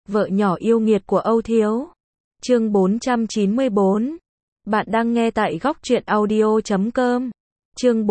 Vợ nhỏ yêu nghiệt của Âu Thiếu. Chương 494. Bạn đang nghe tại góc truyện audio.com. Chương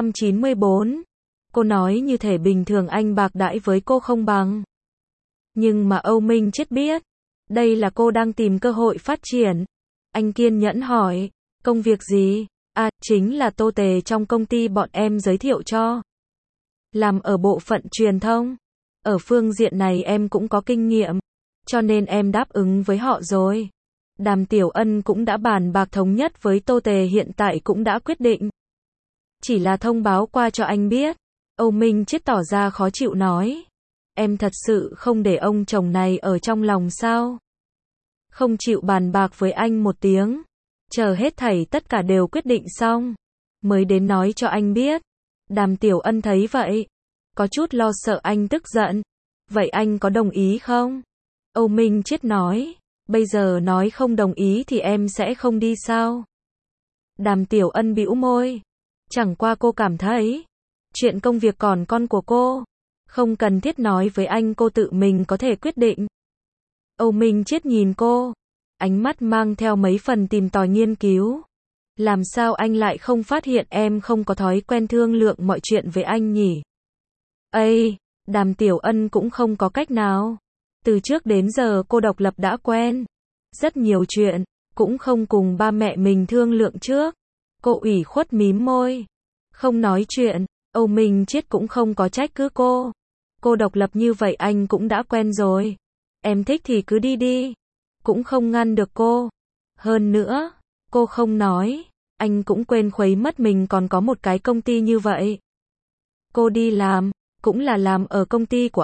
494. Cô nói như thể bình thường anh bạc đãi với cô không bằng. Nhưng mà Âu Minh Chiết biết, đây là cô đang tìm cơ hội phát triển. Anh kiên nhẫn hỏi, công việc gì? À, chính là tô tề trong công ty bọn em giới thiệu cho. Làm ở bộ phận truyền thông. Ở phương diện này em cũng có kinh nghiệm, cho nên em đáp ứng với họ rồi. Đàm Tiểu Ân cũng đã bàn bạc thống nhất với Tô Tề, hiện tại cũng đã quyết định. Chỉ là thông báo qua cho anh biết. Âu Minh Chiết tỏ ra khó chịu nói. Em thật sự không để ông chồng này ở trong lòng sao? Không chịu bàn bạc với anh một tiếng. Chờ hết thảy tất cả đều quyết định xong, mới đến nói cho anh biết. Đàm Tiểu Ân thấy vậy, có chút lo sợ anh tức giận. Vậy anh có đồng ý không? Âu Minh Chiết nói. Bây giờ nói không đồng ý thì em sẽ không đi sao? Đàm Tiểu Ân bĩu môi. Chẳng qua cô cảm thấy, chuyện công việc còn con của cô, không cần thiết nói với anh, cô tự mình có thể quyết định. Âu Minh Chiết nhìn cô, ánh mắt mang theo mấy phần tìm tòi nghiên cứu. Làm sao anh lại không phát hiện em không có thói quen thương lượng mọi chuyện với anh nhỉ? Ây, Đàm Tiểu Ân cũng không có cách nào. Từ trước đến giờ cô độc lập đã quen. Rất nhiều chuyện, cũng không cùng ba mẹ mình thương lượng trước. Cô ủy khuất mím môi. Không nói chuyện, Âu Minh Chiết cũng không có trách cứ cô. Cô độc lập như vậy anh cũng đã quen rồi. Em thích thì cứ đi đi. Cũng không ngăn được cô. Hơn nữa, cô không nói, anh cũng quên khuấy mất mình còn có một cái công ty như vậy. Cô đi làm, cũng là làm ở công ty của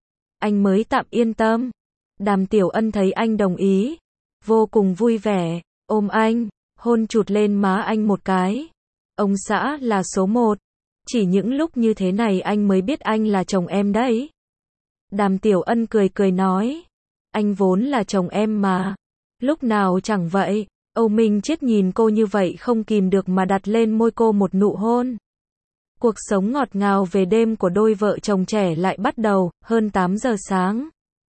anh mới tạm yên tâm. Đàm Tiểu Ân thấy anh đồng ý, vô cùng vui vẻ, ôm anh, hôn chụt lên má anh một cái. Ông xã là số 1. Chỉ những lúc như thế này anh mới biết anh là chồng em đấy. Đàm Tiểu Ân cười cười nói, anh vốn là chồng em mà. Lúc nào chẳng vậy. Âu Minh Chiết nhìn cô như vậy không kìm được mà đặt lên môi cô một nụ hôn. Cuộc sống ngọt ngào về đêm của đôi vợ chồng trẻ lại bắt đầu, hơn 8 giờ sáng.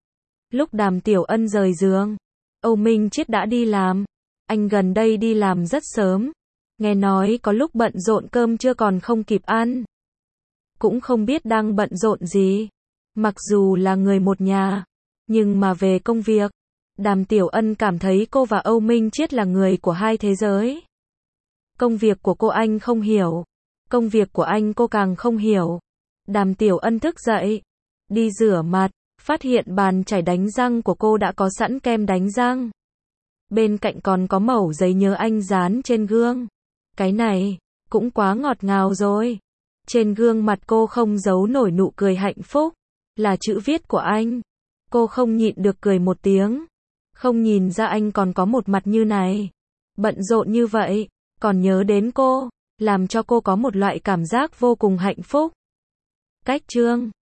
Lúc Đàm Tiểu Ân rời giường, Âu Minh Chiết đã đi làm. Anh gần đây đi làm rất sớm. Nghe nói có lúc bận rộn cơm trưa còn không kịp ăn. Cũng không biết đang bận rộn gì. Mặc dù là người một nhà, nhưng mà về công việc, Đàm Tiểu Ân cảm thấy cô và Âu Minh Chiết là người của hai thế giới. Công việc của cô anh không hiểu. Công việc của anh cô càng không hiểu. Đàm Tiểu Ân thức dậy, đi rửa mặt, phát hiện bàn chải đánh răng của cô đã có sẵn kem đánh răng. Bên cạnh còn có mẩu giấy nhớ anh dán trên gương. Cái này, cũng quá ngọt ngào rồi. Trên gương mặt cô không giấu nổi nụ cười hạnh phúc. Là chữ viết của anh. Cô không nhịn được cười một tiếng. Không nhìn ra anh còn có một mặt như này. Bận rộn như vậy, còn nhớ đến cô, làm cho cô có một loại cảm giác vô cùng hạnh phúc. Cách chương